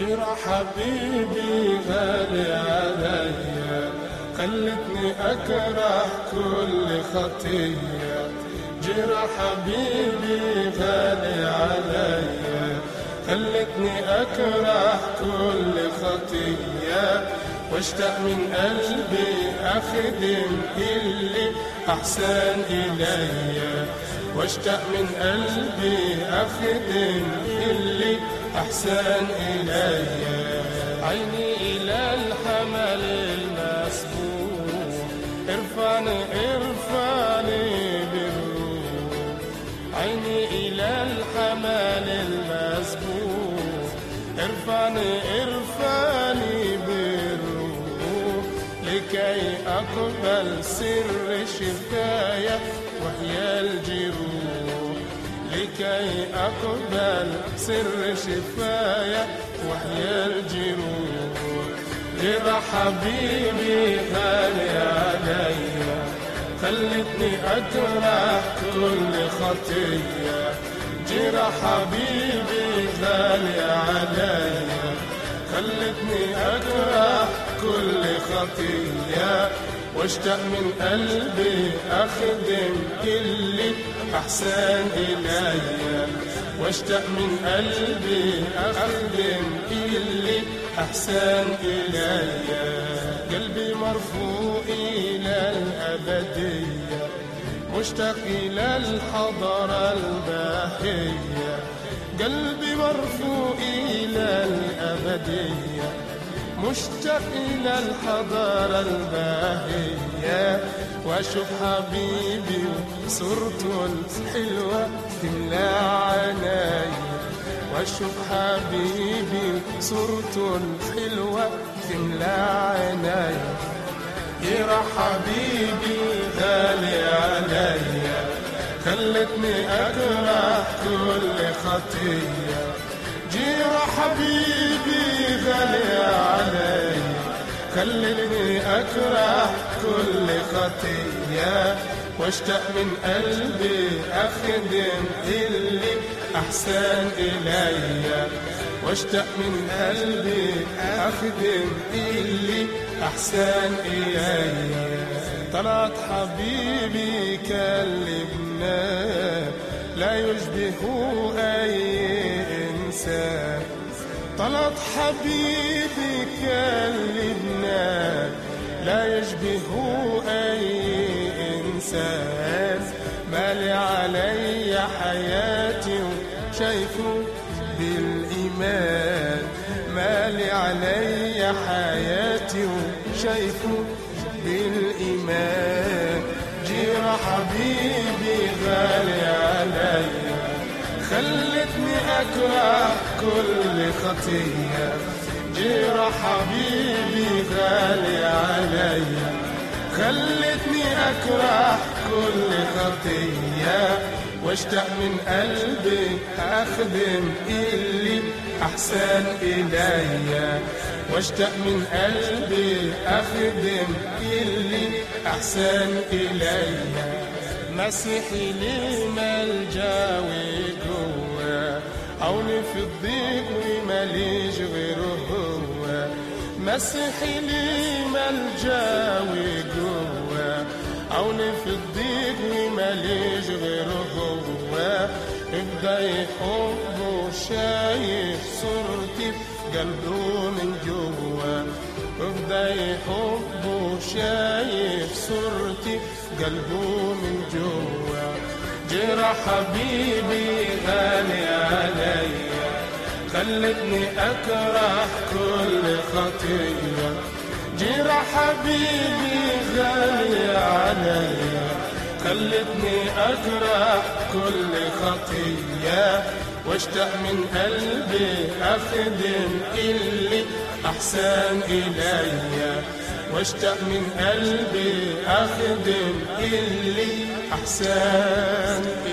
جرى حبيبي غالي عليا، خلتني أكره كل خطية. جرى حبيبي غالي عليا، خلتني أكره كل خطية. واشتاق من قلبي أخدم اللي أحسن إليا، واشتاق من قلبي أخدم اللي أحسن إليا. عيني إلى الحمل المسبوح، ارفعني ارفعني بالروح. عيني إلى الحمل المسبوح، ارفعني ارفعني بالروح. لكي أقبل سر شفايا وهي الجروح، لكي أقبل سر شفايا وهي الجروح. جرى حبيبي غالي عليا، خلتني أكره كل خطية. جرى حبيبي غالي عليا، خلتني أكره كل خطية. واشتاق من قلبي أخدم اللي أحسن إليا، واشتاق من قلبي أخدم اللي أحسن إليا. قلبي مرفوع إلى الأبدية، مشتاق إلى الحضارة الباهية. قلبي مرفوع إلى الأبدية، مشتاق إلى الحضارة الباهية. وأشوف حبيبي وصورته الحلوة تملى عناي، وأشوف حبيبي وصورته الحلوة تملى عناي. جرى حبيبي غالي عليا، خلتني أكره كل خطية. جرى حبيبي غالي عليا، خلتني أكره كل خطية. واشتاق من قلبي أخدم اللي أحسن إليا، واشتاق من قلبي أخدم اللي أحسن إليا. طلعت حبيبي كلمنا لا يشبه أي إنسان. طلعت حبيبي كلمنا لا يشبه أي إنسان. مالي علي حياتي وشايفه بالإيمان، مالي علي حياتي وشايفه بالإيمان. جرى حبيبي غالي عليا، خلتني أكره كل خطية. جرى حبيبي غالي عليا، خلتني أكره كل خطية. واشتاق من قلبي أخدم اللي أحسن إليا، واشتاق من قلبي أخدم اللي أحسن إليا. مسيحي لي ملجأ وجوه، عوني في الضيق وماليش غيره هو. مسيحي لي ملجأ وجوه، عوني في الضيق وماليش غيره هو. ابدأ يحبه شايف صورتي في قلبه من جوه، ابدأ يحبه شايف صورتي في قلبه من جوه. جرى حبيبي غالي عليا، خلتني أكره كل خطية. جرى حبيبي غالي عليا، خلتني أكره كل خطية. واشتاق من قلبي أخدم اللي أحسن إليا، واشتاق من قلبي أخدم اللي أحسن